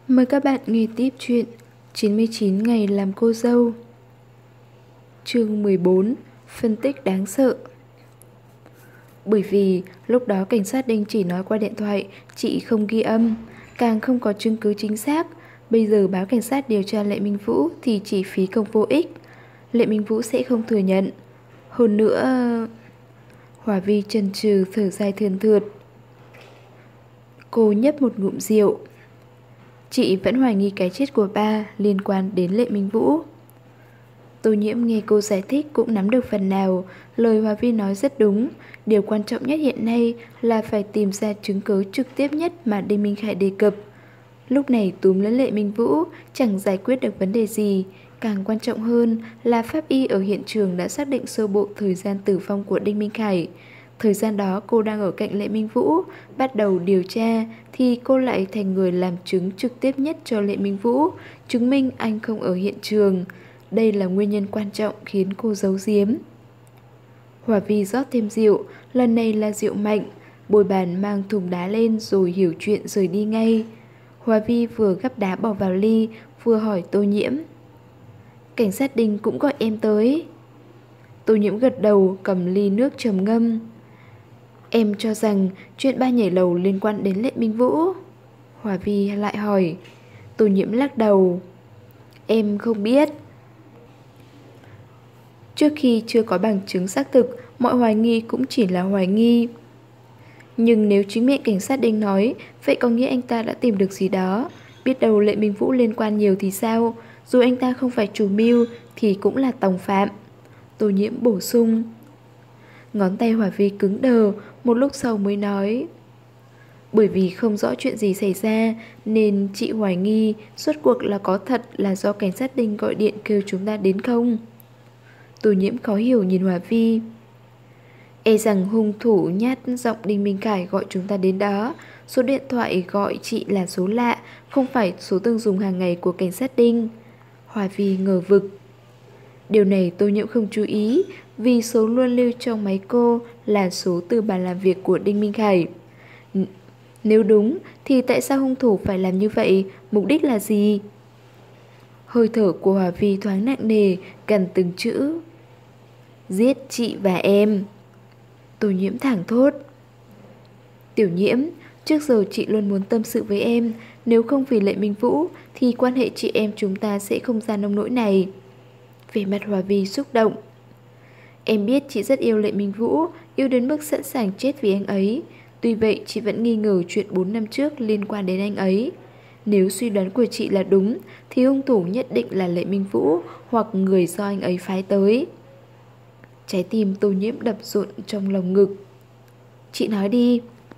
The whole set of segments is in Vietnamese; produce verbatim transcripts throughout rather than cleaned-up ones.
Mời các bạn nghe tiếp chuyện chín mươi chín ngày làm cô dâu. Chương mười bốn. Phân tích đáng sợ. Bởi vì lúc đó cảnh sát Đinh chỉ nói qua điện thoại, chị không ghi âm, càng không có chứng cứ chính xác. Bây giờ báo cảnh sát điều tra Lệ Minh Vũ thì chỉ phí công vô ích. Lệ Minh Vũ sẽ không thừa nhận. Hơn nữa... Hòa Vi chần chừ thở dài thườn thượt. Cô nhấp một ngụm rượu. Chị vẫn hoài nghi cái chết của ba liên quan đến Lệ Minh Vũ. Tô Nhiễm nghe cô giải thích cũng nắm được phần nào. Lời Hòa Vi nói rất đúng. Điều quan trọng nhất hiện nay là phải tìm ra chứng cứ trực tiếp nhất mà Đinh Minh Khải đề cập. Lúc này túm lấy Lệ Minh Vũ chẳng giải quyết được vấn đề gì. Càng quan trọng hơn là pháp y ở hiện trường đã xác định sơ bộ thời gian tử vong của Đinh Minh Khải. Thời gian đó cô đang ở cạnh Lệ Minh Vũ. Bắt đầu điều tra thì cô lại thành người làm chứng trực tiếp nhất cho Lệ Minh Vũ, chứng minh anh không ở hiện trường. Đây là nguyên nhân quan trọng khiến cô giấu giếm. Hòa Vi rót thêm rượu, lần này là rượu mạnh. Bồi bàn mang thùng đá lên rồi hiểu chuyện rời đi ngay. Hòa Vi vừa gắp đá bỏ vào ly, vừa hỏi Tô Nhiễm. Cảnh sát Đinh cũng gọi em tới. Tô Nhiễm gật đầu, cầm ly nước trầm ngâm. Em cho rằng chuyện ba nhảy lầu liên quan đến Lệ Minh Vũ. Hòa Vi lại hỏi. Tô Nhiễm lắc đầu. Em không biết. Trước khi chưa có bằng chứng xác thực, mọi hoài nghi cũng chỉ là hoài nghi. Nhưng nếu chính miệng cảnh sát Đinh nói, vậy có nghĩa anh ta đã tìm được gì đó. Biết đâu Lệ Minh Vũ liên quan nhiều thì sao? Dù anh ta không phải chủ mưu thì cũng là tòng phạm. Tô Nhiễm bổ sung. Ngón tay Hòa Vi cứng đờ, một lúc sau mới nói. Bởi vì không rõ chuyện gì xảy ra nên chị hoài nghi suốt cuộc là có thật là do cảnh sát Đinh gọi điện kêu chúng ta đến không? Tô Nhiễm khó hiểu nhìn Hòa Vi. E rằng hung thủ nhát giọng Đinh Minh Khải gọi chúng ta đến đó. Số điện thoại gọi chị là số lạ, không phải số từng dùng hàng ngày của cảnh sát Đinh. Hòa Vi ngờ vực. Điều này Tô Nhiễm không chú ý, vì số luôn lưu trong máy cô là số từ bàn làm việc của Đinh Minh Khải. N Nếu đúng thì tại sao hung thủ phải làm như vậy? Mục đích là gì? Hơi thở của Hòa Vi thoáng nặng nề, gần từng chữ. Giết chị và em. Tô Nhiễm thẳng thốt. Tiểu Nhiễm, trước giờ chị luôn muốn tâm sự với em. Nếu không vì Lệ Minh Vũ thì quan hệ chị em chúng ta sẽ không ra nông nỗi này. Về mặt Hòa Vi xúc động. Em biết chị rất yêu Lệ Minh Vũ, yêu đến mức sẵn sàng chết vì anh ấy. Tuy vậy chị vẫn nghi ngờ chuyện bốn năm trước liên quan đến anh ấy. Nếu suy đoán của chị là đúng thì hung thủ nhất định là Lệ Minh Vũ hoặc người do anh ấy phái tới. Trái tim Tô Nhiễm đập rộn trong lồng ngực. Chị nói đi.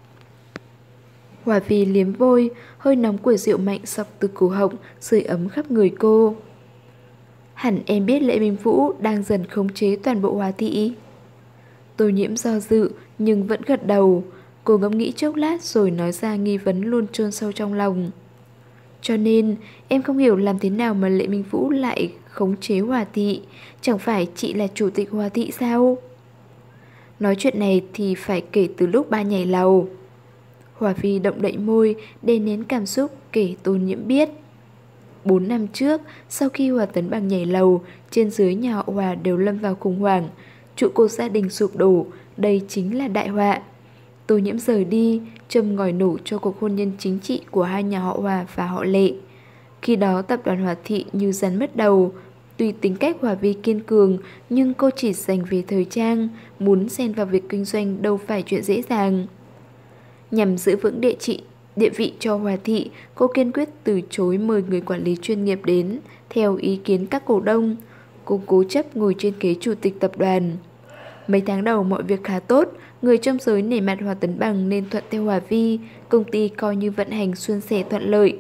Hòa Vi liếm môi, hơi nóng của rượu mạnh xộc từ cổ họng sưởi ấm khắp người cô. Hẳn em biết Lệ Minh Vũ đang dần khống chế toàn bộ Hòa thị. Tô Nhiễm do dự nhưng vẫn gật đầu. Cô ngẫm nghĩ chốc lát rồi nói ra nghi vấn luôn chôn sâu trong lòng. Cho nên em không hiểu làm thế nào mà Lệ Minh Vũ lại khống chế Hòa thị. Chẳng phải chị là chủ tịch Hòa thị sao? Nói chuyện này thì phải kể từ lúc ba nhảy lầu. Hòa Vi động đậy môi, đè nén cảm xúc kể Tô Nhiễm biết. Bốn năm trước, sau khi Hòa Tấn Bằng nhảy lầu, trên dưới nhà họ Hòa đều lâm vào khủng hoảng. Trụ cột gia đình sụp đổ, đây chính là đại họa. Tô Nhiễm rời đi, châm ngòi nổ cho cuộc hôn nhân chính trị của hai nhà họ Hòa và họ Lệ. Khi đó tập đoàn Hòa thị như rắn mất đầu. Tuy tính cách Hòa Vi kiên cường, nhưng cô chỉ dành về thời trang, muốn xen vào việc kinh doanh đâu phải chuyện dễ dàng. Nhằm giữ vững địa trị địa vị cho Hòa thị, cô kiên quyết từ chối mời người quản lý chuyên nghiệp đến, theo ý kiến các cổ đông. Cô cố chấp ngồi trên ghế chủ tịch tập đoàn. Mấy tháng đầu mọi việc khá tốt, người trong giới nể mặt Hòa Tấn Bằng nên thuận theo Hòa Vi, công ty coi như vận hành suôn sẻ thuận lợi.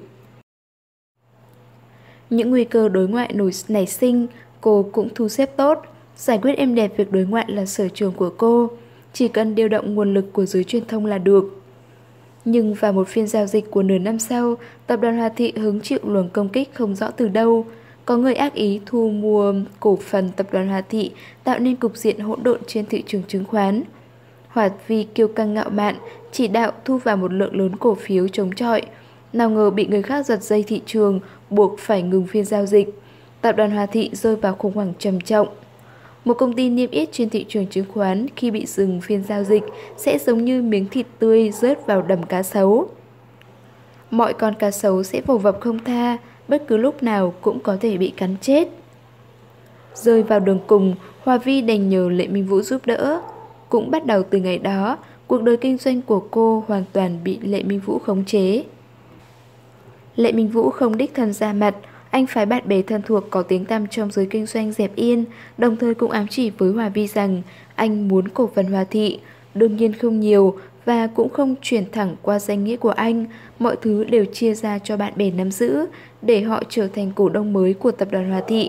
Những nguy cơ đối ngoại nổi nảy sinh, cô cũng thu xếp tốt. Giải quyết êm đẹp việc đối ngoại là sở trường của cô, chỉ cần điều động nguồn lực của giới truyền thông là được. Nhưng vào một phiên giao dịch của nửa năm sau, tập đoàn Hòa thị hứng chịu luồng công kích không rõ từ đâu. Có người ác ý thu mua cổ phần tập đoàn Hòa thị, tạo nên cục diện hỗn độn trên thị trường chứng khoán. Hòa Vi kiêu căng ngạo mạn, chỉ đạo thu vào một lượng lớn cổ phiếu chống chọi. Nào ngờ bị người khác giật dây thị trường, buộc phải ngừng phiên giao dịch. Tập đoàn Hòa Thị rơi vào khủng hoảng trầm trọng. Một công ty niêm yết trên thị trường chứng khoán khi bị dừng phiên giao dịch sẽ giống như miếng thịt tươi rớt vào đầm cá sấu. Mọi con cá sấu sẽ vồ vập không tha, bất cứ lúc nào cũng có thể bị cắn chết. Rơi vào đường cùng, Hòa Vi đành nhờ Lệ Minh Vũ giúp đỡ. Cũng bắt đầu từ ngày đó, cuộc đời kinh doanh của cô hoàn toàn bị Lệ Minh Vũ khống chế. Lệ Minh Vũ không đích thân ra mặt, anh phái bạn bè thân thuộc có tiếng tăm trong giới kinh doanh dẹp yên, đồng thời cũng ám chỉ với Hòa Vi rằng anh muốn cổ phần Hòa Thị, đương nhiên không nhiều và cũng không chuyển thẳng qua danh nghĩa của anh, mọi thứ đều chia ra cho bạn bè nắm giữ để họ trở thành cổ đông mới của tập đoàn Hòa Thị.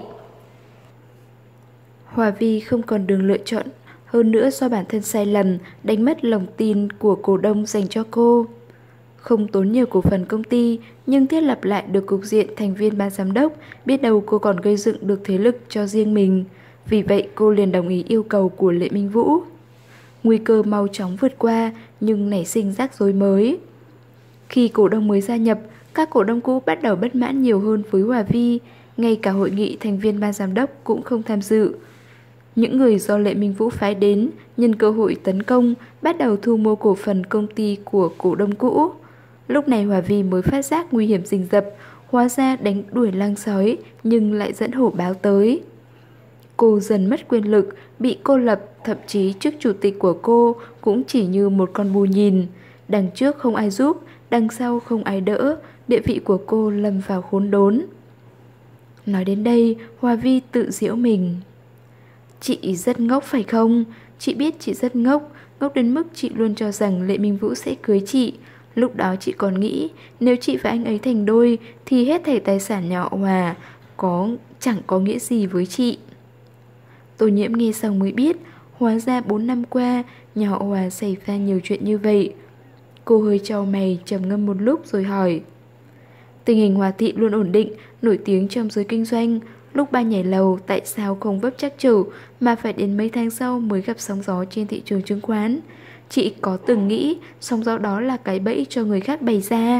Hòa Vi không còn đường lựa chọn, hơn nữa do bản thân sai lầm đánh mất lòng tin của cổ đông dành cho cô. Không tốn nhiều cổ phần công ty nhưng thiết lập lại được cục diện thành viên ban giám đốc, biết đâu cô còn gây dựng được thế lực cho riêng mình. Vì vậy cô liền đồng ý yêu cầu của Lệ Minh Vũ. Nguy cơ mau chóng vượt qua nhưng nảy sinh rắc rối mới. Khi cổ đông mới gia nhập, các cổ đông cũ bắt đầu bất mãn nhiều hơn với Hòa Vi, ngay cả hội nghị thành viên ban giám đốc cũng không tham dự. Những người do Lệ Minh Vũ phái đến nhân cơ hội tấn công, bắt đầu thu mua cổ phần công ty của cổ đông cũ. Lúc này Hòa Vi mới phát giác nguy hiểm rình rập, hóa ra đánh đuổi lang sói nhưng lại dẫn hổ báo tới. Cô dần mất quyền lực, bị cô lập, thậm chí chức chủ tịch của cô cũng chỉ như một con bù nhìn. Đằng trước không ai giúp, đằng sau không ai đỡ, địa vị của cô lâm vào khốn đốn. Nói đến đây, Hòa Vi tự giễu mình. Chị rất ngốc phải không? Chị biết chị rất ngốc, ngốc đến mức chị luôn cho rằng Lệ Minh Vũ sẽ cưới chị. Lúc đó chị còn nghĩ nếu chị và anh ấy thành đôi thì hết thảy tài sản nhà họ Hòa có chẳng có nghĩa gì với chị. Tô Nhiễm nghe xong mới biết, hóa ra bốn năm qua nhà họ Hòa xảy ra nhiều chuyện như vậy. Cô hơi chau mày trầm ngâm một lúc rồi hỏi. Tình hình Hòa Thị luôn ổn định, nổi tiếng trong giới kinh doanh. Lúc ba nhảy lầu tại sao không vấp trắc trở mà phải đến mấy tháng sau mới gặp sóng gió trên thị trường chứng khoán? Chị có từng nghĩ sóng gió đó là cái bẫy cho người khác bày ra?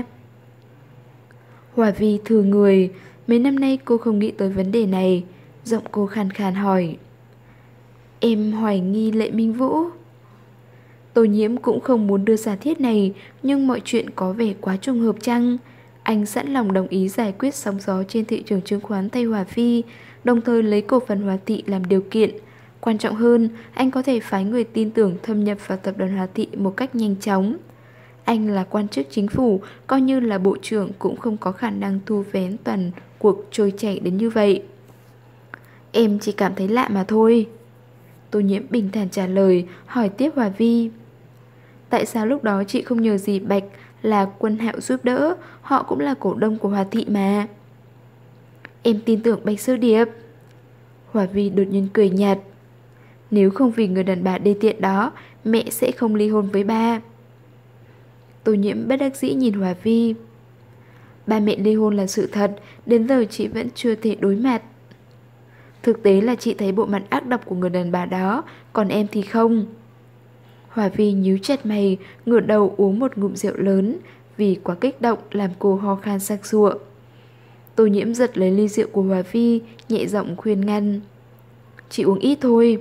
Hòa Vi thừa người, mấy năm nay cô không nghĩ tới vấn đề này. Giọng cô khàn khàn hỏi. Em hoài nghi Lệ Minh Vũ. Tô Nhiễm cũng không muốn đưa giả thiết này, nhưng mọi chuyện có vẻ quá trùng hợp chăng? Anh sẵn lòng đồng ý giải quyết sóng gió trên thị trường chứng khoán thay Hòa Vi, đồng thời lấy cổ phần Hòa Thị làm điều kiện. Quan trọng hơn, anh có thể phái người tin tưởng thâm nhập vào tập đoàn Hòa Thị một cách nhanh chóng. Anh là quan chức chính phủ, coi như là bộ trưởng cũng không có khả năng thu vén toàn cuộc trôi chảy đến như vậy. Em chỉ cảm thấy lạ mà thôi. Tô Nhiễm bình thản trả lời, hỏi tiếp Hòa Vi. Tại sao lúc đó chị không nhờ dì Bạch là Quân Hạo giúp đỡ, họ cũng là cổ đông của Hòa Thị mà. Em tin tưởng Bạch Sư Điệp. Hòa Vi đột nhiên cười nhạt. Nếu không vì người đàn bà đê tiện đó, mẹ sẽ không ly hôn với ba. Tô Nhiễm bất đắc dĩ nhìn Hòa Vi. Ba mẹ ly hôn là sự thật, đến giờ chị vẫn chưa thể đối mặt. Thực tế là chị thấy bộ mặt ác độc của người đàn bà đó, còn em thì không. Hòa Vi nhíu chặt mày, ngửa đầu uống một ngụm rượu lớn, vì quá kích động làm cô ho khan sặc sụa. Tô Nhiễm giật lấy ly rượu của Hòa Vi, nhẹ giọng khuyên ngăn. Chị uống ít thôi.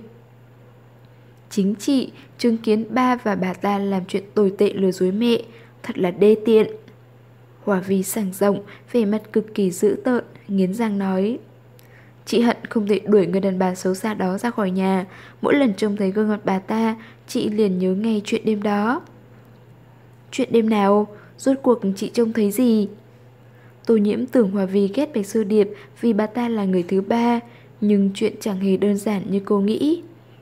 Chính chị chứng kiến ba và bà ta làm chuyện tồi tệ lừa dối mẹ, thật là đê tiện. Hòa Vi sảng rộng, vẻ mặt cực kỳ dữ tợn, nghiến răng nói. Chị hận không thể đuổi người đàn bà xấu xa đó ra khỏi nhà. Mỗi lần trông thấy gương mặt bà ta, chị liền nhớ ngay chuyện đêm đó. Chuyện đêm nào? Rốt cuộc chị trông thấy gì? Tô Nhiễm tưởng Hòa Vi ghét Bạch Sư Điệp vì bà ta là người thứ ba, nhưng chuyện chẳng hề đơn giản như cô nghĩ.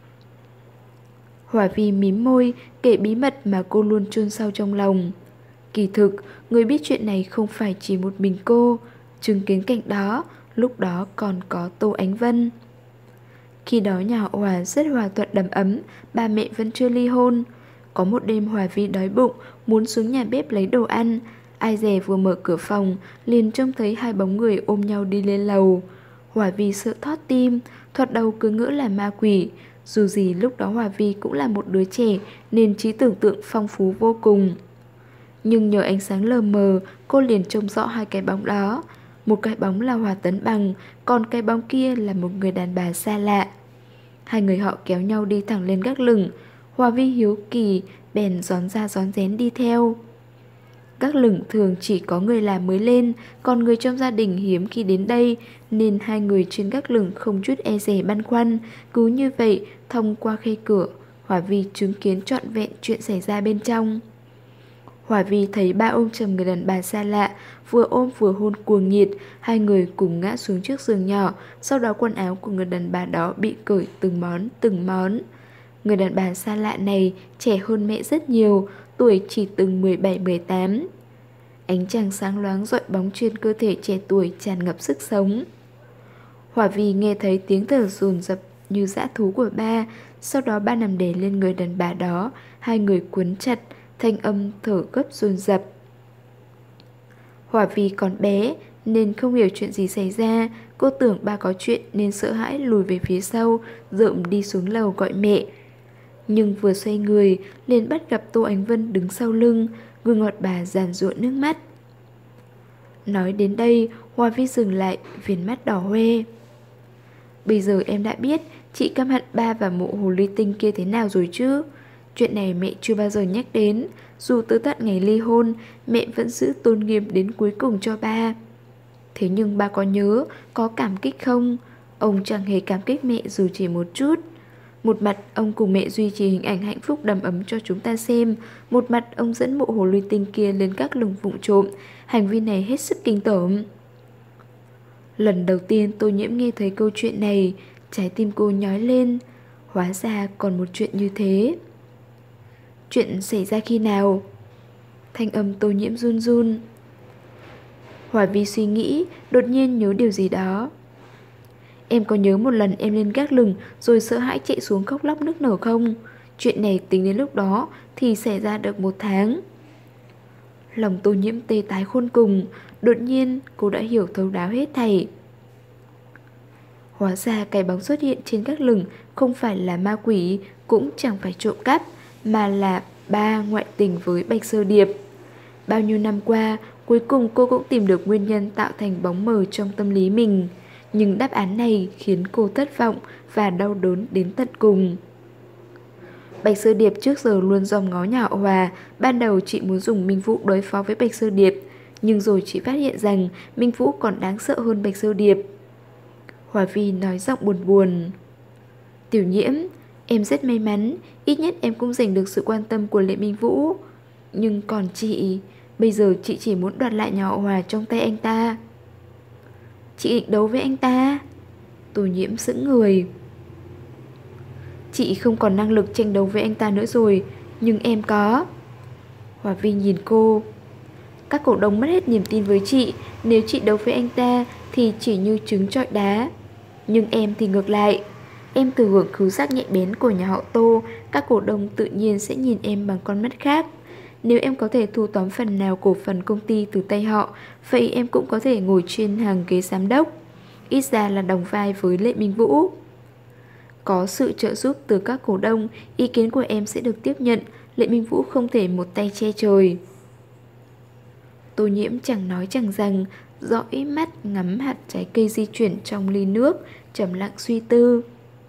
Hòa Vi mím môi, kể bí mật mà cô luôn chôn sâu trong lòng. Kỳ thực, người biết chuyện này không phải chỉ một mình cô. Chứng kiến cảnh đó, lúc đó còn có Tô Ánh Vân. Khi đó nhà họ Hòa rất hòa thuận đầm ấm, ba mẹ vẫn chưa ly hôn. Có một đêm Hòa Vi đói bụng, muốn xuống nhà bếp lấy đồ ăn. Ai dè vừa mở cửa phòng, liền trông thấy hai bóng người ôm nhau đi lên lầu. Hòa Vi sợ thót tim, thoạt đầu cứ ngỡ là ma quỷ. Dù gì lúc đó Hòa Vi cũng là một đứa trẻ nên trí tưởng tượng phong phú vô cùng. Nhưng nhờ ánh sáng lờ mờ, cô liền trông rõ hai cái bóng đó. Một cái bóng là Hòa Tấn Bằng, còn cái bóng kia là một người đàn bà xa lạ. Hai người họ kéo nhau đi thẳng lên gác lửng. Hòa Vi hiếu kỳ, bèn rón ra rón rén đi theo. Gác lửng thường chỉ có người làm mới lên, còn người trong gia đình hiếm khi đến đây, nên hai người trên gác lửng không chút e dè băn khoăn. Cứ như vậy, thông qua khe cửa, Hòa Vi chứng kiến trọn vẹn chuyện xảy ra bên trong. Hòa Vi thấy ba ôm chầm người đàn bà xa lạ, vừa ôm vừa hôn cuồng nhiệt, hai người cùng ngã xuống chiếc giường nhỏ, sau đó quần áo của người đàn bà đó bị cởi từng món, từng món. Người đàn bà xa lạ này trẻ hơn mẹ rất nhiều, tuổi chỉ từng mười bảy mười tám. Ánh trăng sáng loáng rọi bóng trên cơ thể trẻ tuổi tràn ngập sức sống. Hòa Vi nghe thấy tiếng thở dồn dập như dã thú của ba, sau đó ba nằm đè lên người đàn bà đó, hai người cuốn chặt, thanh âm thở gấp dồn dập. Hòa Vi còn bé nên không hiểu chuyện gì xảy ra, cô tưởng ba có chuyện nên sợ hãi lùi về phía sau, rợm đi xuống lầu gọi mẹ. Nhưng vừa xoay người, liền bắt gặp Tô Ánh Vân đứng sau lưng, gương mặt bà giàn giụa nước mắt. Nói đến đây, Hòa Vi dừng lại, viền mắt đỏ hoe. Bây giờ em đã biết chị căm hận ba và mụ hồ ly tinh kia thế nào rồi chứ? Chuyện này mẹ chưa bao giờ nhắc đến. Dù tới tận ngày ly hôn, mẹ vẫn giữ tôn nghiêm đến cuối cùng cho ba. Thế nhưng ba có nhớ, có cảm kích không? Ông chẳng hề cảm kích mẹ dù chỉ một chút. Một mặt ông cùng mẹ duy trì hình ảnh hạnh phúc đầm ấm cho chúng ta xem, một mặt ông dẫn mụ hồ ly tinh kia lên các lùng vụng trộm. Hành vi này hết sức kinh tởm. Lần đầu tiên Tô Nhiễm nghe thấy câu chuyện này, trái tim cô nhói lên. Hóa ra còn một chuyện như thế. Chuyện xảy ra khi nào? Thanh âm Tô Nhiễm run run. Hòa Vi suy nghĩ, đột nhiên nhớ điều gì đó. Em có nhớ một lần em lên gác lửng rồi sợ hãi chạy xuống khóc lóc nức nở không? Chuyện này tính đến lúc đó thì xảy ra được một tháng. Lòng Tô Nhiễm tê tái khôn cùng. Đột nhiên cô đã hiểu thấu đáo hết thảy. Hóa ra cái bóng xuất hiện trên gác lửng không phải là ma quỷ, cũng chẳng phải trộm cắp, mà là ba ngoại tình với Bạch Sơ Điệp. Bao nhiêu năm qua, cuối cùng cô cũng tìm được nguyên nhân tạo thành bóng mờ trong tâm lý mình. Nhưng đáp án này khiến cô thất vọng và đau đớn đến tận cùng. Bạch Sơ Điệp trước giờ luôn dòm ngó nhà họ Hòa. Ban đầu chị muốn dùng Minh Vũ đối phó với Bạch Sơ Điệp, nhưng rồi chị phát hiện rằng Minh Vũ còn đáng sợ hơn Bạch Sơ Điệp. Hòa Vi nói giọng buồn buồn. Tiểu Nhiễm, em rất may mắn, ít nhất em cũng giành được sự quan tâm của Lệ Minh Vũ. Nhưng còn chị, bây giờ chị chỉ muốn đoạt lại nhà họ Hòa trong tay anh ta. Chị định đấu với anh ta? Tô Nhiễm sững người. Chị không còn năng lực tranh đấu với anh ta nữa rồi, nhưng em có. Hòa Vi nhìn cô. Các cổ đông mất hết niềm tin với chị. Nếu chị đấu với anh ta thì chỉ như trứng trọi đá. Nhưng em thì ngược lại. Em thừa hưởng khứu giác nhạy bén của nhà họ Tô, các cổ đông tự nhiên sẽ nhìn em bằng con mắt khác. Nếu em có thể thu tóm phần nào cổ phần công ty từ tay họ, vậy em cũng có thể ngồi trên hàng ghế giám đốc, ít ra là đồng vai với Lệ Minh Vũ. Có sự trợ giúp từ các cổ đông, ý kiến của em sẽ được tiếp nhận. Lệ Minh Vũ không thể một tay che trời. Tô Nhiễm chẳng nói chẳng rằng, dõi mắt ngắm hạt trái cây di chuyển trong ly nước, trầm lặng suy tư.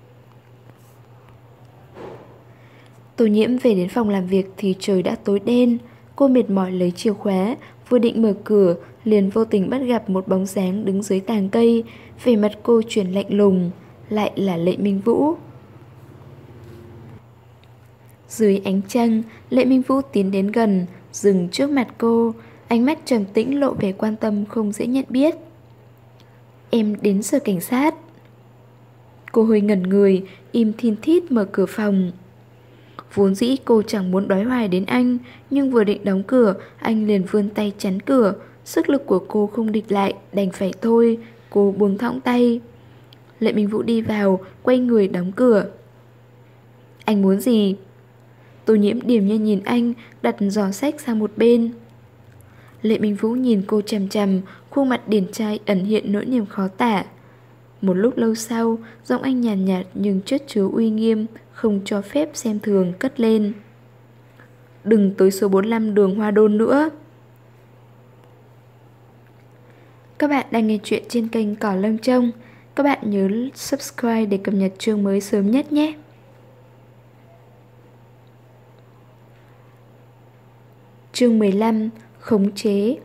Tô Nhiễm về đến phòng làm việc thì trời đã tối đen. Cô mệt mỏi lấy chìa khóa, vừa định mở cửa, liền vô tình bắt gặp một bóng dáng đứng dưới tàng cây. Vẻ mặt cô chuyển lạnh lùng, lại là Lệ Minh Vũ. Dưới ánh trăng, Lệ Minh Vũ tiến đến gần, dừng trước mặt cô, ánh mắt trầm tĩnh lộ vẻ quan tâm không dễ nhận biết. Em đến sở cảnh sát. Cô hơi ngẩn người, im thin thít mở cửa phòng. Vốn dĩ cô chẳng muốn đói hoài đến anh, nhưng vừa định đóng cửa, anh liền vươn tay chắn cửa. Sức lực của cô không địch lại, đành phải thôi. Cô buông thõng tay. Lệ Minh Vũ đi vào, quay người đóng cửa. Anh muốn gì? Tô Nhiễm điềm nhiên nhìn anh, đặt giỏ sách sang một bên. Lệ Minh Vũ nhìn cô chằm chằm, khuôn mặt điển trai ẩn hiện nỗi niềm khó tả. Một lúc lâu sau, giọng anh nhàn nhạt, nhạt nhưng chất chứa uy nghiêm, không cho phép xem thường cất lên. đừng tới số bốn mươi lăm đường Hoa Đôn nữa. Các bạn đang nghe chuyện trên kênh Cỏ Lông Trông. Các bạn nhớ subscribe để cập nhật chương mới sớm nhất nhé. Chương mười lăm. Khống chế.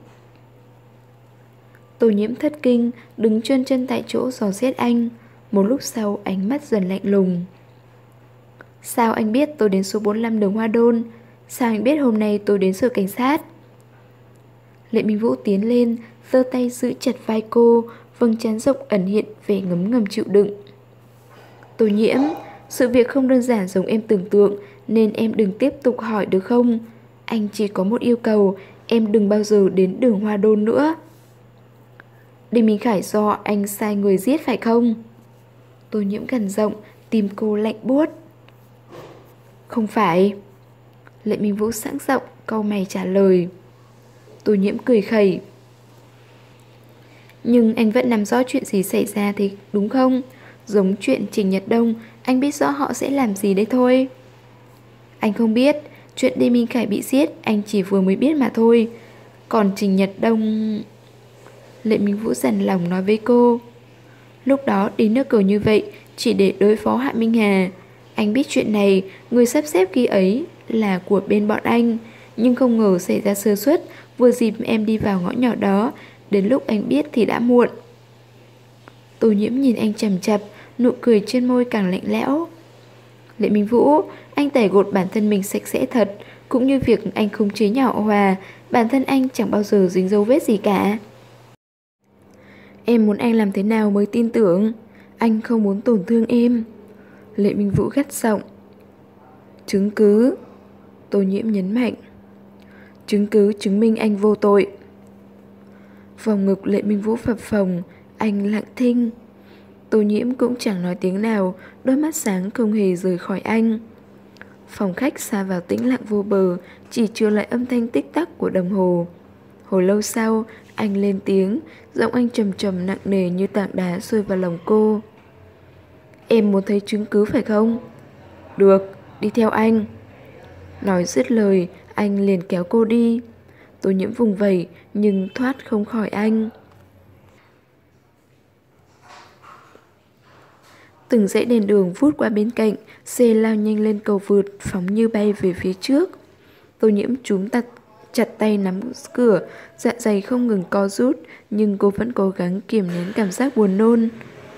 Tô Nhiễm thất kinh, đứng chân chân tại chỗ dò xét anh. Một lúc sau ánh mắt dần lạnh lùng. Sao anh biết tôi đến số bốn mươi lăm đường Hoa Đôn? Sao anh biết hôm nay tôi đến sở cảnh sát? Lệ Minh Vũ tiến lên, giơ tay giữ chặt vai cô, vầng trán rộng ẩn hiện vẻ ngấm ngầm chịu đựng. Tô Nhiễm, sự việc không đơn giản giống em tưởng tượng, nên em đừng tiếp tục hỏi được không? Anh chỉ có một yêu cầu, em đừng bao giờ đến đường Hoa Đôn nữa. Đinh Minh Khải do anh sai người giết phải không? Tô Nhiễm gần rộng, tim cô lạnh buốt. Không phải. Lệ Minh Vũ sẵn giọng, cau mày trả lời. Tô Nhiễm cười khẩy. Nhưng anh vẫn nắm rõ chuyện gì xảy ra thì đúng không? Giống chuyện Trình Nhật Đông, anh biết rõ họ sẽ làm gì đấy thôi. Anh không biết, chuyện Đinh Minh Khải bị giết anh chỉ vừa mới biết mà thôi. Còn Trình Nhật Đông... Lệ Minh Vũ dằn lòng nói với cô. Lúc đó đi nước cờ như vậy chỉ để đối phó Hạ Minh Hà. Anh biết chuyện này, người sắp xếp khi ấy là của bên bọn anh. Nhưng không ngờ xảy ra sơ suất, vừa dịp em đi vào ngõ nhỏ đó. Đến lúc anh biết thì đã muộn. Tô Nhiễm nhìn anh chằm chặp, nụ cười trên môi càng lạnh lẽo. Lệ Minh Vũ, anh tẩy gột bản thân mình sạch sẽ thật. Cũng như việc anh khống chế nhỏ Hòa, bản thân anh chẳng bao giờ dính dấu vết gì cả. Em muốn anh làm thế nào mới tin tưởng? Anh không muốn tổn thương em. Lệ Minh Vũ gắt giọng. Chứng cứ. Tô Nhiễm nhấn mạnh. Chứng cứ chứng minh anh vô tội. Vòng ngực Lệ Minh Vũ phập phồng, anh lặng thinh. Tô Nhiễm cũng chẳng nói tiếng nào, đôi mắt sáng không hề rời khỏi anh. Phòng khách xa vào tĩnh lặng vô bờ, chỉ trừ lại âm thanh tích tắc của đồng hồ. Hồi lâu sau, anh lên tiếng, giọng anh trầm trầm nặng nề như tảng đá rơi vào lòng cô. Em muốn thấy chứng cứ phải không? Được, đi theo anh. Nói dứt lời, anh liền kéo cô đi. Tô Nhiễm vùng vẩy nhưng thoát không khỏi anh. Từng dãy đèn đường vút qua bên cạnh, xe lao nhanh lên cầu vượt, phóng như bay về phía trước. Tô Nhiễm chúm tặt chặt tay nắm cửa, dạ dày không ngừng co rút, nhưng cô vẫn cố gắng kiềm nén cảm giác buồn nôn.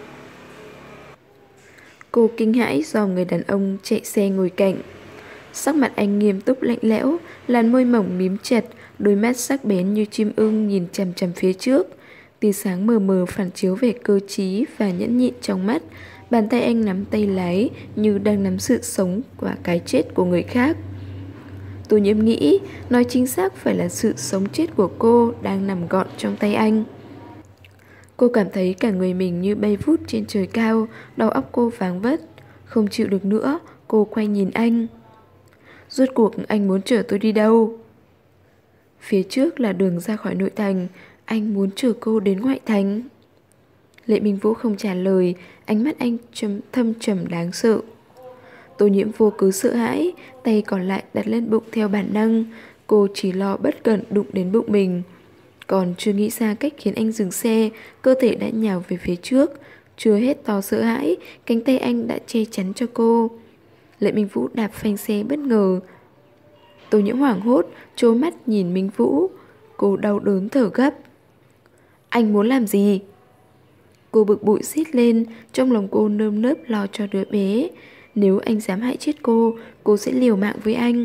Cô kinh hãi do người đàn ông chạy xe ngồi cạnh. Sắc mặt anh nghiêm túc lạnh lẽo, làn môi mỏng mím chặt, đôi mắt sắc bén như chim ưng nhìn chằm chằm phía trước. Tia sáng mờ mờ phản chiếu về cơ trí và nhẫn nhịn trong mắt. Bàn tay anh nắm tay lái như đang nắm sự sống và cái chết của người khác. Tô Nhiễm nghĩ, nói chính xác phải là sự sống chết của cô đang nằm gọn trong tay anh. Cô cảm thấy cả người mình như bay vút trên trời cao, đầu óc cô váng vất. Không chịu được nữa, cô quay nhìn anh. Rốt cuộc anh muốn chở tôi đi đâu? Phía trước là đường ra khỏi nội thành, anh muốn chở cô đến ngoại thành. Lệ Minh Vũ không trả lời, ánh mắt anh trầm, thâm trầm đáng sợ. Tô Nhiễm vô cứ sợ hãi, tay còn lại đặt lên bụng theo bản năng. Cô chỉ lo bất cẩn đụng đến bụng mình. Còn chưa nghĩ ra cách khiến anh dừng xe, cơ thể đã nhào về phía trước. Chưa hết to sợ hãi, cánh tay anh đã che chắn cho cô. Lệ Minh Vũ đạp phanh xe bất ngờ. Tô Nhiễm hoảng hốt, trố mắt nhìn Minh Vũ. Cô đau đớn thở gấp. Anh muốn làm gì? Cô bực bội xít lên, trong lòng cô nơm nớp lo cho đứa bé. Nếu anh dám hại chết cô, cô sẽ liều mạng với anh.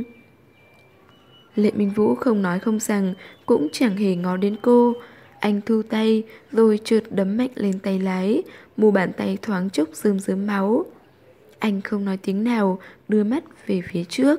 Lệ Minh Vũ không nói không rằng, cũng chẳng hề ngó đến cô. Anh thu tay, rồi chợt đấm mạnh lên tay lái, mu bàn tay thoáng chốc rơm rớm máu. Anh không nói tiếng nào, đưa mắt về phía trước.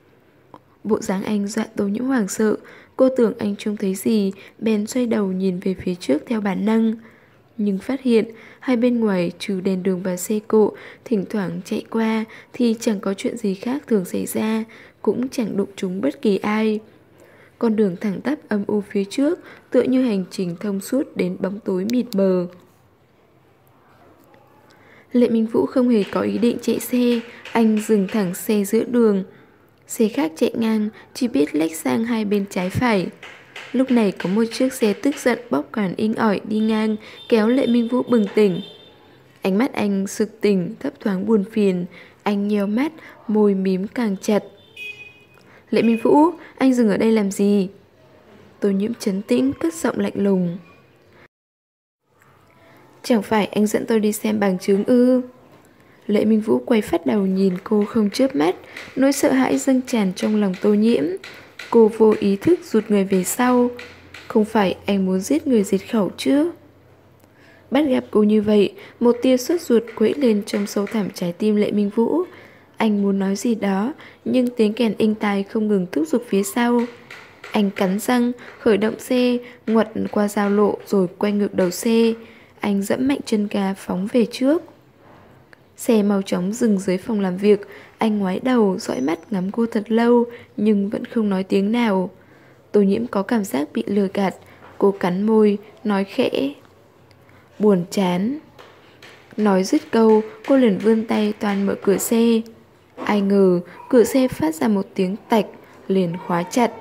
Bộ dáng anh dọa Tô Nhiễm hoảng sợ. Cô tưởng anh trông thấy gì, bèn xoay đầu nhìn về phía trước theo bản năng. Nhưng phát hiện hai bên ngoài trừ đèn đường và xe cộ thỉnh thoảng chạy qua thì chẳng có chuyện gì khác thường xảy ra, cũng chẳng đụng trúng bất kỳ ai. Con đường thẳng tắp âm u phía trước tựa như hành trình thông suốt đến bóng tối mịt mờ. Lệ Minh Vũ không hề có ý định chạy xe, anh dừng thẳng xe giữa đường. Xe khác chạy ngang, chỉ biết lách sang hai bên trái phải. Lúc này có một chiếc xe tức giận bóp còi inh ỏi đi ngang, kéo Lệ Minh Vũ bừng tỉnh. Ánh mắt anh sực tỉnh, thấp thoáng buồn phiền. Anh nheo mắt, môi mím càng chặt. Lệ Minh Vũ, anh dừng ở đây làm gì? Tô Nhiễm trấn tĩnh, cất giọng lạnh lùng. Chẳng phải anh dẫn tôi đi xem bằng chứng ư? Lệ Minh Vũ quay phát đầu nhìn cô không chớp mắt, nỗi sợ hãi dâng tràn trong lòng Tô Nhiễm. Cô vô ý thức rụt người về sau. Không phải anh muốn giết người diệt khẩu chứ? Bắt gặp cô như vậy, một tia sốt ruột quẫy lên trong sâu thẳm trái tim Lệ Minh Vũ. Anh muốn nói gì đó, nhưng tiếng kèn inh tai không ngừng thúc giục phía sau. Anh cắn răng, khởi động xe, ngoặt qua giao lộ rồi quay ngược đầu xe. Anh dẫm mạnh chân ga phóng về trước. Xe mau chóng dừng dưới phòng làm việc. Anh ngoái đầu, dõi mắt ngắm cô thật lâu, nhưng vẫn không nói tiếng nào. Tô Nhiễm có cảm giác bị lừa gạt. Cô cắn môi, nói khẽ. Buồn chán. Nói dứt câu, cô liền vươn tay toàn mở cửa xe. Ai ngờ, cửa xe phát ra một tiếng tạch, liền khóa chặt.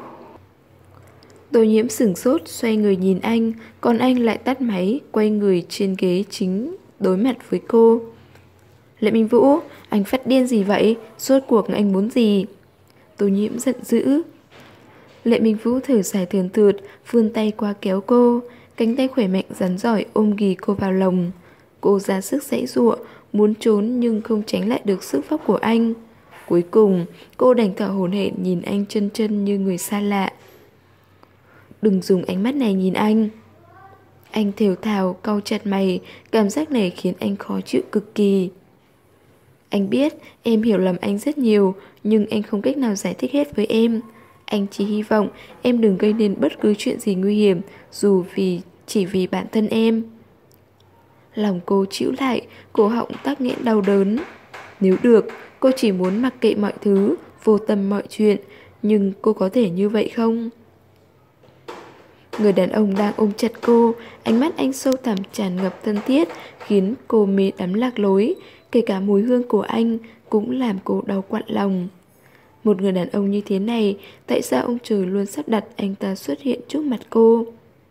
Tô Nhiễm sửng sốt, xoay người nhìn anh, còn anh lại tắt máy, quay người trên ghế chính, đối mặt với cô. Lệ Minh Vũ, anh phát điên gì vậy? Rốt cuộc anh muốn gì? Tô Nhiễm giận dữ. Lệ Minh Vũ thở dài thườn thượt, vươn tay qua kéo cô, cánh tay khỏe mạnh rắn giỏi ôm ghì cô vào lòng. Cô ra sức giãy giụa, muốn trốn nhưng không tránh lại được sức vóc của anh. Cuối cùng, cô đành thở hổn hển nhìn anh chân chân như người xa lạ. Đừng dùng ánh mắt này nhìn anh. Anh thều thào, cau chặt mày, cảm giác này khiến anh khó chịu cực kỳ. Anh biết em hiểu lầm anh rất nhiều, nhưng anh không cách nào giải thích hết với em. Anh chỉ hy vọng em đừng gây nên bất cứ chuyện gì nguy hiểm, dù vì chỉ vì bản thân em. Lòng cô chịu lại, cổ họng tắc nghẽn đau đớn. Nếu được, cô chỉ muốn mặc kệ mọi thứ, vô tâm mọi chuyện. Nhưng cô có thể như vậy không? Người đàn ông đang ôm chặt cô, ánh mắt anh sâu thẳm tràn ngập thân thiết, khiến cô mê đắm lạc lối. Kể cả mùi hương của anh cũng làm cô đau quặn lòng. Một người đàn ông như thế này, tại sao ông trời luôn sắp đặt anh ta xuất hiện trước mặt cô?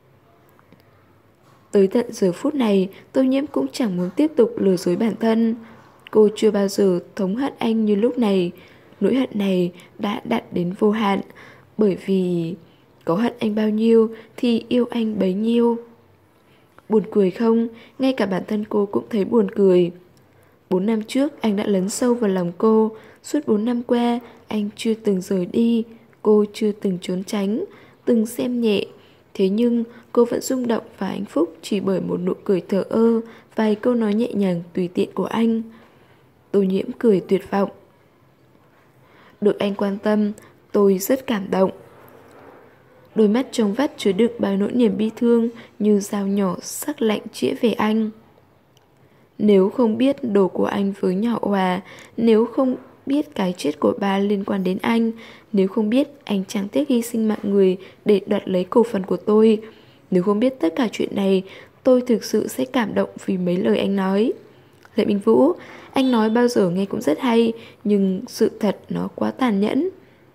Tới tận giờ phút này, Tô Nhiễm cũng chẳng muốn tiếp tục lừa dối bản thân. Cô chưa bao giờ thống hận anh như lúc này. Nỗi hận này đã đạt đến vô hạn, bởi vì có hận anh bao nhiêu thì yêu anh bấy nhiêu. Buồn cười không? Ngay cả bản thân cô cũng thấy buồn cười. Bốn năm trước anh đã lấn sâu vào lòng cô. Suốt bốn năm qua anh chưa từng rời đi. Cô chưa từng trốn tránh, từng xem nhẹ. Thế nhưng cô vẫn rung động và hạnh phúc chỉ bởi một nụ cười thờ ơ, vài câu nói nhẹ nhàng tùy tiện của anh. Tô Nhiễm cười tuyệt vọng. Được anh quan tâm, tôi rất cảm động. Đôi mắt trong vắt chứa đựng bao nỗi niềm bi thương, như dao nhỏ sắc lạnh chĩa về anh. Nếu không biết đồ của anh với nhỏ Hòa, nếu không biết cái chết của ba liên quan đến anh, nếu không biết anh chẳng tiếc hy sinh mạng người để đoạt lấy cổ phần của tôi, nếu không biết tất cả chuyện này, tôi thực sự sẽ cảm động vì mấy lời anh nói. Lệ Minh Vũ, anh nói bao giờ nghe cũng rất hay, nhưng sự thật nó quá tàn nhẫn.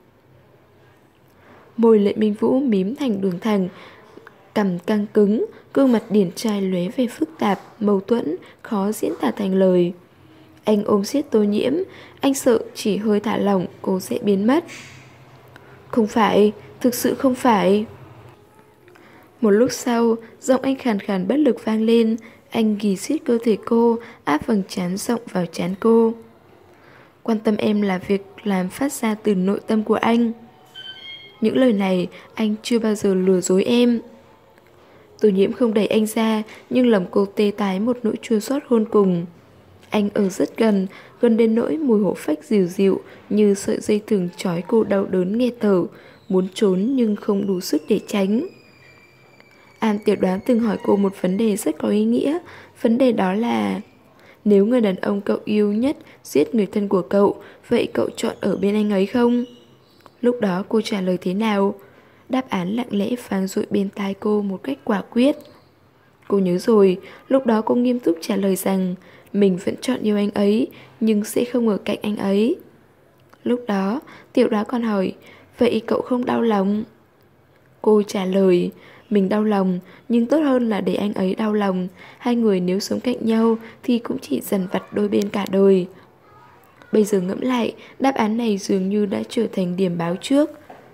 Môi Lệ Minh Vũ mím thành đường thẳng, cằm căng cứng, gương mặt điển trai lóe về phức tạp, mâu thuẫn, khó diễn tả thành lời. Anh ôm siết Tô Nhiễm, anh sợ chỉ hơi thả lỏng cô sẽ biến mất. Không phải, thực sự không phải. Một lúc sau, giọng anh khàn khàn bất lực vang lên. Anh ghì siết cơ thể cô, áp vầng trán rộng vào trán cô. Quan tâm em là việc làm phát ra từ nội tâm của anh. Những lời này anh chưa bao giờ lừa dối em. Tô Nhiễm không đẩy anh ra, nhưng lòng cô tê tái một nỗi chua xót khôn cùng. Anh ở rất gần, gần đến nỗi mùi hổ phách dịu dịu như sợi dây thừng trói cô đau đớn nghe thở, muốn trốn nhưng không đủ sức để tránh. An Tiểu Đoán từng hỏi cô một vấn đề rất có ý nghĩa. Vấn đề đó là: nếu người đàn ông cậu yêu nhất giết người thân của cậu, vậy cậu chọn ở bên anh ấy không? Lúc đó cô trả lời thế nào? Đáp án lặng lẽ vang dội bên tai cô một cách quả quyết. Cô nhớ rồi, lúc đó cô nghiêm túc trả lời rằng mình vẫn chọn yêu anh ấy, nhưng sẽ không ở cạnh anh ấy. Lúc đó, Tiểu Đoá còn hỏi, vậy cậu không đau lòng? Cô trả lời, mình đau lòng, nhưng tốt hơn là để anh ấy đau lòng. Hai người nếu sống cạnh nhau thì cũng chỉ dằn vặt đôi bên cả đời. Bây giờ ngẫm lại, đáp án này dường như đã trở thành điểm báo trước.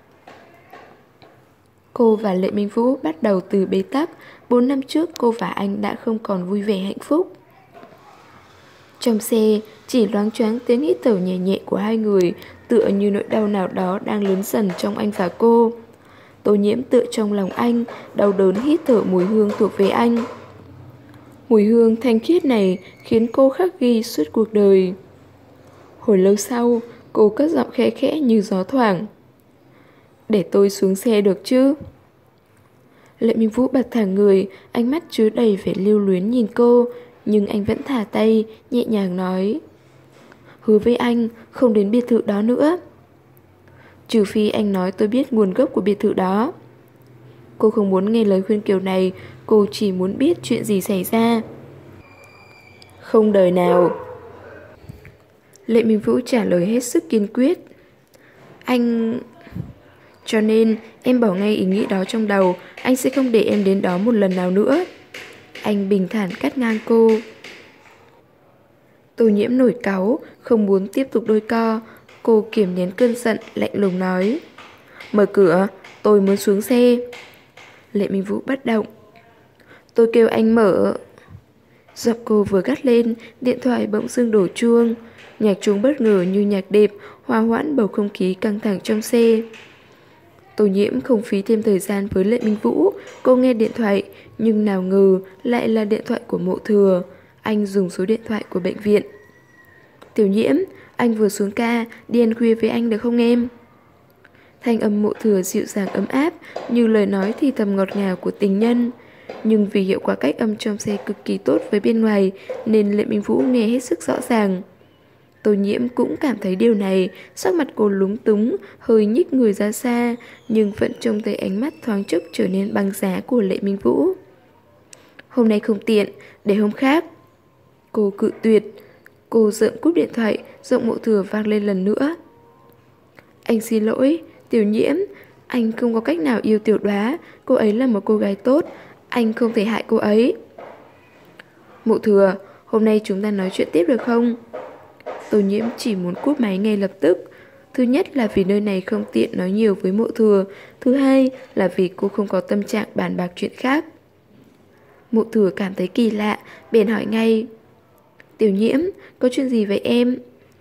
Cô và Lệ Minh Vũ bắt đầu từ bế tắc. Bốn năm trước cô và anh đã không còn vui vẻ hạnh phúc. Trong xe, chỉ loáng choáng tiếng hít thở nhẹ nhẹ của hai người, tựa như nỗi đau nào đó đang lớn dần trong anh và cô. Tô Nhiễm tựa trong lòng anh, đau đớn hít thở mùi hương thuộc về anh. Mùi hương thanh khiết này khiến cô khắc ghi suốt cuộc đời. Hồi lâu sau, cô cất giọng khẽ khẽ như gió thoảng. Để tôi xuống xe được chứ? Lệ Minh Vũ bật thẳng người, ánh mắt chứa đầy vẻ lưu luyến nhìn cô, nhưng anh vẫn thả tay, nhẹ nhàng nói. Hứa với anh, không đến biệt thự đó nữa. Trừ phi anh nói tôi biết nguồn gốc của biệt thự đó. Cô không muốn nghe lời khuyên kiểu này, cô chỉ muốn biết chuyện gì xảy ra. Không đời nào. Lệ Minh Vũ trả lời hết sức kiên quyết. Anh... Cho nên em bỏ ngay ý nghĩ đó trong đầu, anh sẽ không để em đến đó một lần nào nữa. Anh bình thản cắt ngang cô. Tô Nhiễm nổi cáu, không muốn tiếp tục đôi co. Cô kiềm nén cơn giận, lạnh lùng nói. Mở cửa, tôi muốn xuống xe. Lệ Minh Vũ bất động. Tôi kêu anh mở. Giọng cô vừa gắt lên, điện thoại bỗng dưng đổ chuông. Nhạc chuông bất ngờ như nhạc đệm, hòa hoãn bầu không khí căng thẳng trong xe. Tô Nhiễm không phí thêm thời gian với Lệ Minh Vũ. Cô nghe điện thoại, nhưng nào ngờ lại là điện thoại của Mộ Thừa. Anh dùng số điện thoại của bệnh viện. Tiểu Nhiễm, anh vừa xuống ca, đi ăn khuya với anh được không em? Thanh âm Mộ Thừa dịu dàng ấm áp, như lời nói thì thầm ngọt ngào của tình nhân. Nhưng vì hiệu quả cách âm trong xe cực kỳ tốt với bên ngoài, nên Lệ Minh Vũ nghe hết sức rõ ràng. Tô Nhiễm cũng cảm thấy điều này, sắc mặt cô lúng túng, hơi nhích người ra xa, nhưng vẫn trông thấy ánh mắt thoáng chốc trở nên băng giá của Lệ Minh Vũ. Hôm nay không tiện, để hôm khác. Cô cự tuyệt. Cô rợn cúp điện thoại, giọng Mộ Thừa vang lên lần nữa. Anh xin lỗi, Tiểu Nhiễm, anh không có cách nào yêu Tiểu Đoá, cô ấy là một cô gái tốt, anh không thể hại cô ấy. Mộ Thừa, hôm nay chúng ta nói chuyện tiếp được không? Tô Nhiễm chỉ muốn cúp máy ngay lập tức. Thứ nhất là vì nơi này không tiện nói nhiều với Mộ Thừa, thứ hai là vì cô không có tâm trạng bàn bạc chuyện khác. Mộ Thừa cảm thấy kỳ lạ, bèn hỏi ngay. Tiểu Nhiễm, có chuyện gì vậy em?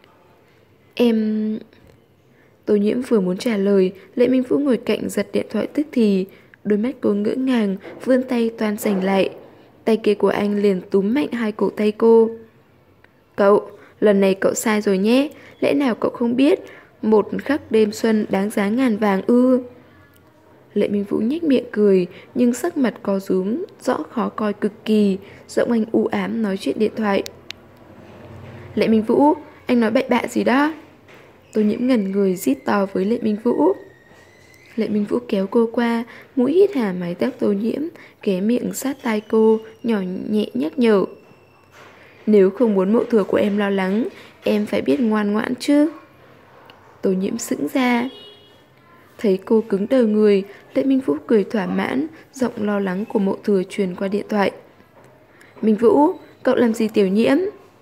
Em... Tô Nhiễm vừa muốn trả lời, Lệ Minh Vũ ngồi cạnh giật điện thoại tức thì. Đôi mắt cô ngỡ ngàng, vươn tay toan giành lại. Tay kia của anh liền túm mạnh hai cổ tay cô. Cậu, lần này cậu sai rồi nhé. Lẽ nào cậu không biết một khắc đêm xuân đáng giá ngàn vàng ư? Lệ Minh Vũ nhếch miệng cười, nhưng sắc mặt co rúm, rõ khó coi cực kỳ. Giọng anh u ám nói chuyện điện thoại. Lệ Minh Vũ, anh nói bậy bạ gì đó? Tô Nhiễm ngẩn người rít to với Lệ Minh Vũ. Lệ Minh Vũ kéo cô qua, mũi hít hà mái tóc Tô Nhiễm, ghé miệng sát tai cô, nhỏ nhẹ nhắc nhở. Nếu không muốn Mộ Thừa của em lo lắng, em phải biết ngoan ngoãn chứ. Tô Nhiễm sững ra. Thấy cô cứng đờ người, Lệ Minh Vũ cười thỏa mãn, giọng lo lắng của Mộ Thừa truyền qua điện thoại. Minh Vũ, cậu làm gì Tiểu Nhiễm?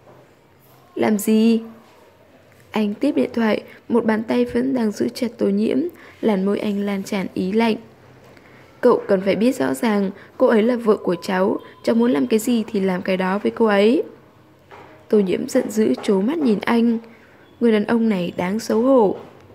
Làm gì? Anh tiếp điện thoại, một bàn tay vẫn đang giữ chặt Tô Nhiễm, làn môi anh lan tràn ý lạnh. Cậu cần phải biết rõ ràng, cô ấy là vợ của cháu, cháu muốn làm cái gì thì làm cái đó với cô ấy. Tô Nhiễm giận dữ trố mắt nhìn anh. Người đàn ông này đáng xấu hổ.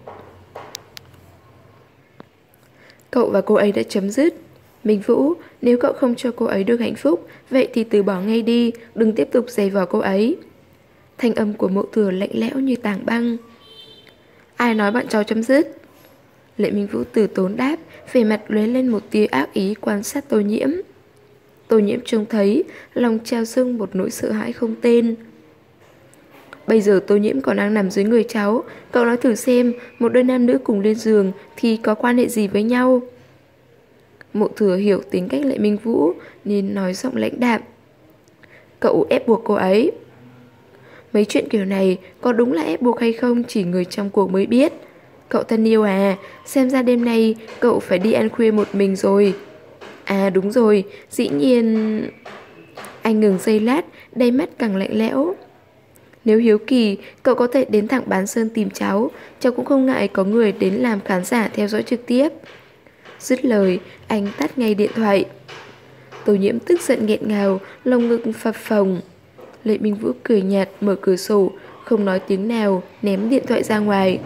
Cậu và cô ấy đã chấm dứt. Minh Vũ, nếu cậu không cho cô ấy được hạnh phúc, vậy thì từ bỏ ngay đi, đừng tiếp tục giày vò cô ấy. Thanh âm của Mộ Thừa lạnh lẽo như tảng băng. Ai nói bạn cháu chấm dứt? Lệ Minh Vũ từ tốn đáp, vẻ mặt lóe lên một tia ác ý quan sát Tô Nhiễm. Tô Nhiễm trông thấy, lòng trào dâng một nỗi sợ hãi không tên. Bây giờ Tô Nhiễm còn đang nằm dưới người cháu, cậu nói thử xem, một đôi nam nữ cùng lên giường thì có quan hệ gì với nhau? Mộ Thừa hiểu tính cách Lệ Minh Vũ nên nói giọng lãnh đạm. Cậu ép buộc cô ấy. Mấy chuyện kiểu này có đúng là ép buộc hay không chỉ người trong cuộc mới biết. Cậu thân yêu à, xem ra đêm nay cậu phải đi ăn khuya một mình rồi. À đúng rồi, dĩ nhiên... Anh ngừng giây lát, đáy mắt càng lạnh lẽo. Nếu hiếu kỳ, cậu có thể đến thẳng Bán Sơn tìm cháu. Cháu cũng không ngại có người đến làm khán giả theo dõi trực tiếp. Dứt lời, anh tắt ngay điện thoại. Tô Nhiễm tức giận nghẹn ngào, lồng ngực phập phồng. Lệ Minh Vũ cười nhạt, mở cửa sổ, không nói tiếng nào, ném điện thoại ra ngoài.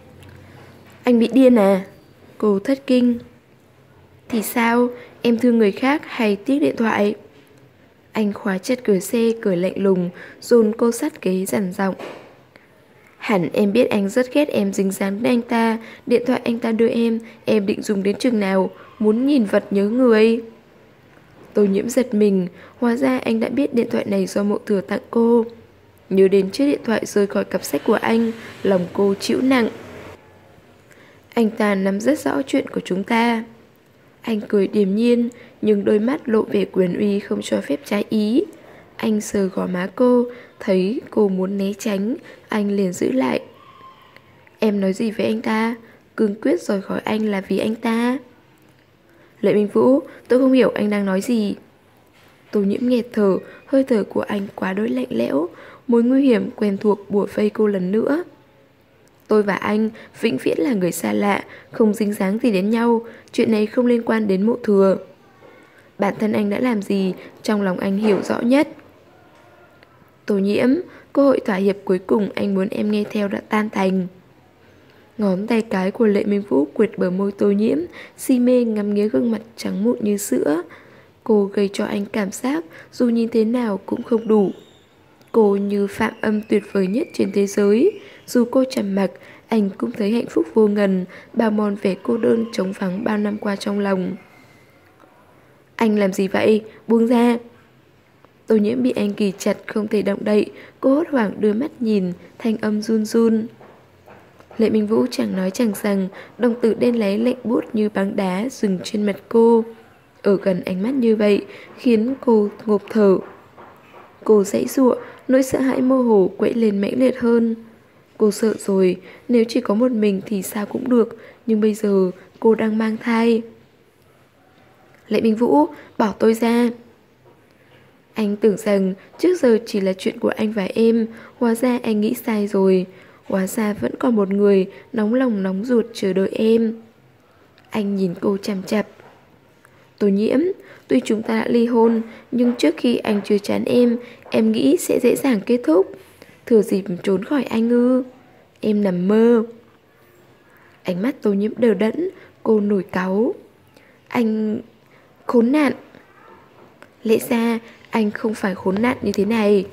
Anh bị điên à? Cô thất kinh. Thì sao? Em thương người khác hay tiếc điện thoại? Anh khóa chặt cửa xe, cười lạnh lùng, dồn cô sát ghế dằn giọng. Hẳn em biết anh rất ghét em dính dáng đến anh ta. Điện thoại anh ta đưa em, em định dùng đến chừng nào? Muốn nhìn vật nhớ người. Tô Nhiễm giật mình, hóa ra anh đã biết điện thoại này do Mộ Thừa tặng cô. Nhớ đến chiếc điện thoại rơi khỏi cặp sách của anh, lòng cô chịu nặng. Anh ta nắm rất rõ chuyện của chúng ta. Anh cười điềm nhiên, nhưng đôi mắt lộ vẻ quyền uy không cho phép trái ý. Anh sờ gò má cô, thấy cô muốn né tránh, anh liền giữ lại. Em nói gì với anh ta? Cương quyết rời khỏi anh là vì anh ta. Lệ Minh Vũ, tôi không hiểu anh đang nói gì. Tô Nhiễm nghẹt thở, hơi thở của anh quá đối lạnh lẽo, mối nguy hiểm quen thuộc bủa vây cô lần nữa. Tôi và anh vĩnh viễn là người xa lạ, không dính dáng gì đến nhau, chuyện này không liên quan đến Mộ Thừa. Bản thân anh đã làm gì, trong lòng anh hiểu rõ nhất. Tô Nhiễm, cơ hội thỏa hiệp cuối cùng anh muốn em nghe theo đã tan thành. Ngón tay cái của Lệ Minh Vũ quệt bờ môi Tô Nhiễm, si mê ngắm nghía gương mặt trắng mụn như sữa. Cô gây cho anh cảm giác dù nhìn thế nào cũng không đủ. Cô như phạm âm tuyệt vời nhất trên thế giới. Dù cô trầm mặc, anh cũng thấy hạnh phúc vô ngần, bao mòn vẻ cô đơn trống vắng bao năm qua trong lòng. Anh làm gì vậy? Buông ra. Tô Nhiễm bị anh kì chặt không thể động đậy. Cô hốt hoảng đưa mắt nhìn, thanh âm run run. Lệ Minh Vũ chẳng nói chẳng rằng, đồng tử đen láy lạnh buốt như băng đá dừng trên mặt cô. Ở gần ánh mắt như vậy khiến cô ngộp thở. Cô giãy giụa, nỗi sợ hãi mơ hồ quậy lên mãnh liệt hơn. Cô sợ rồi, nếu chỉ có một mình thì sao cũng được, nhưng bây giờ cô đang mang thai. Lệ Minh Vũ, bỏ tôi ra. Anh tưởng rằng trước giờ chỉ là chuyện của anh và em, hóa ra anh nghĩ sai rồi. Hóa ra vẫn còn một người nóng lòng nóng ruột chờ đợi em. Anh nhìn cô chằm chằm. Tô Nhiễm, tuy chúng ta đã ly hôn, nhưng trước khi anh chưa chán em, em nghĩ sẽ dễ dàng kết thúc. Thừa dịp trốn khỏi anh ư? Em nằm mơ. Ánh mắt Tô Nhiễm đều đẫn, cô nổi cáu. Anh... khốn nạn. Lẽ ra anh không phải khốn nạn như thế này.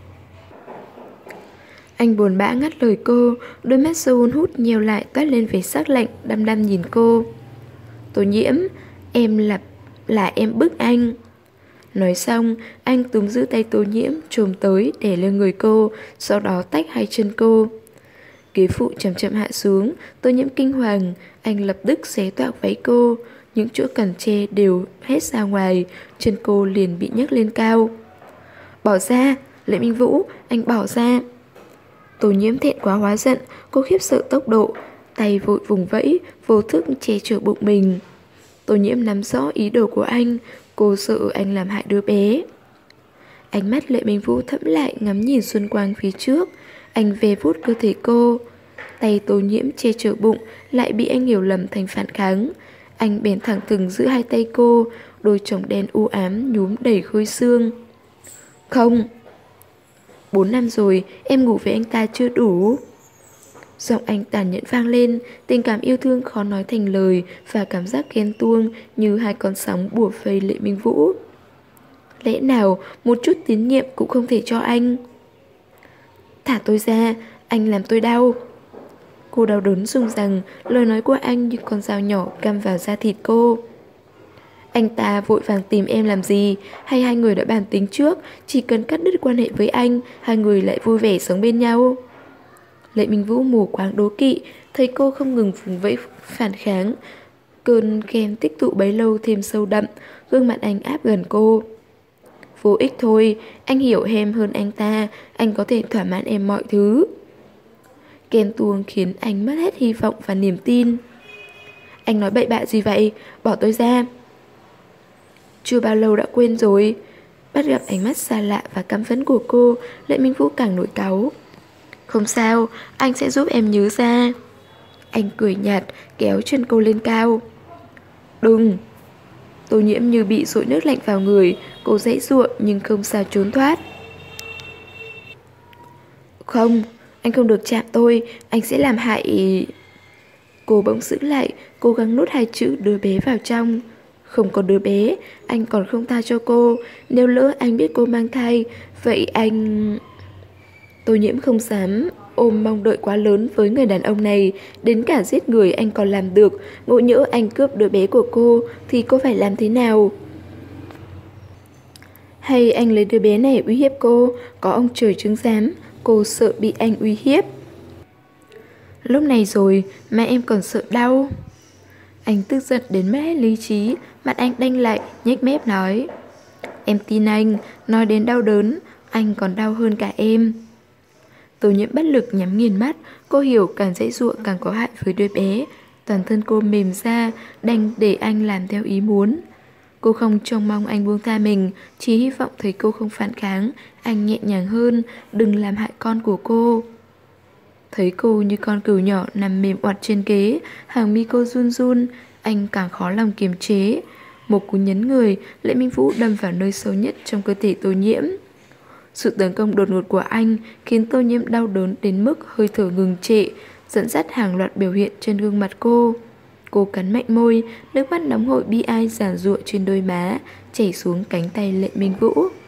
Anh buồn bã ngắt lời cô, đôi mắt sâu hun hút nhiều lại toát lên vẻ sắc lạnh, đăm đăm nhìn cô. Tô Nhiễm, em là... là em bức anh. Nói xong, anh túm giữ tay Tô Nhiễm, chồm tới để lên người cô, sau đó tách hai chân cô. Ghế phụ chậm chậm hạ xuống, Tô Nhiễm kinh hoàng, anh lập tức xé toạc váy cô. Những chỗ cần che đều hết ra ngoài, chân cô liền bị nhấc lên cao. Bỏ ra, Lệ Minh Vũ, anh bỏ ra. Tô Nhiễm thẹn quá hóa giận, cô khiếp sợ tốc độ, tay vội vùng vẫy, vô thức che chở bụng mình. Tô Nhiễm nắm rõ ý đồ của anh, cô sợ anh làm hại đứa bé. Ánh mắt Lệ Minh Vũ thẫm lại ngắm nhìn Xuân Quang phía trước. Anh ve vuốt cơ thể cô. Tay Tô Nhiễm che chở bụng lại bị anh hiểu lầm thành phản kháng. Anh bèn thẳng thừng giữ hai tay cô, đôi chồng đen u ám nhúm đầy khối xương. Không. Bốn năm rồi em ngủ với anh ta chưa đủ. Giọng anh tàn nhẫn vang lên, tình cảm yêu thương khó nói thành lời và cảm giác ghen tuông như hai con sóng bủa vây Lệ Minh Vũ. Lẽ nào một chút tín nhiệm cũng không thể cho anh? Thả tôi ra, anh làm tôi đau. Cô đau đớn rùng rằng lời nói của anh như con dao nhỏ cắm vào da thịt cô. Anh ta vội vàng tìm em làm gì? Hay hai người đã bàn tính trước, chỉ cần cắt đứt quan hệ với anh, hai người lại vui vẻ sống bên nhau? Lệ Minh Vũ mù quáng đố kỵ, thấy cô không ngừng vùng vẫy phản kháng. Cơn ghen tích tụ bấy lâu thêm sâu đậm, gương mặt anh áp gần cô. Vô ích thôi, anh hiểu em hơn anh ta, anh có thể thỏa mãn em mọi thứ. Ghen tuông khiến anh mất hết hy vọng và niềm tin. Anh nói bậy bạ gì vậy? Bỏ tôi ra. Chưa bao lâu đã quên rồi. Bắt gặp ánh mắt xa lạ và căm phẫn của cô, Lệ Minh Vũ càng nổi cáu. Không sao, anh sẽ giúp em nhớ ra. Anh cười nhạt, kéo chân cô lên cao. Đừng. Tô Nhiễm như bị dội nước lạnh vào người, cô giãy giụa nhưng không sao trốn thoát. Không, anh không được chạm tôi, anh sẽ làm hại... Cô bỗng giữ lại, cố gắng nuốt hai chữ đứa bé vào trong. Không có đứa bé, anh còn không tha cho cô. Nếu lỡ anh biết cô mang thai, vậy anh... Tô Nhiễm không dám ôm mong đợi quá lớn với người đàn ông này. Đến cả giết người anh còn làm được. Ngộ nhỡ anh cướp đứa bé của cô thì cô phải làm thế nào? Hay anh lấy đứa bé này uy hiếp cô? Có ông trời chứng giám, cô sợ bị anh uy hiếp. Lúc này rồi mà em còn sợ đau. Anh tức giận đến mất hết lý trí. Mặt anh đanh lại, nhếch mép nói: Em tin anh, nói đến đau đớn, anh còn đau hơn cả em. Tô Nhiễm bất lực nhắm nghiền mắt. Cô hiểu càng dãy dụa càng có hại với đứa bé. Toàn thân cô mềm ra, đành để anh làm theo ý muốn. Cô không trông mong anh buông tha mình, chỉ hy vọng thấy cô không phản kháng, anh nhẹ nhàng hơn, đừng làm hại con của cô. Thấy cô như con cừu nhỏ nằm mềm oặt trên ghế, hàng mi cô run run, anh càng khó lòng kiềm chế. Một cú nhấn người, Lệ Minh Vũ đâm vào nơi sâu nhất trong cơ thể Tô Nhiễm. Sự tấn công đột ngột của anh khiến Tô Nhiễm đau đớn đến mức hơi thở ngừng trệ, dẫn dắt hàng loạt biểu hiện trên gương mặt cô. Cô cắn mạnh môi, nước mắt nóng hổi bi ai giàn giụa trên đôi má, chảy xuống cánh tay Lệ Minh Vũ.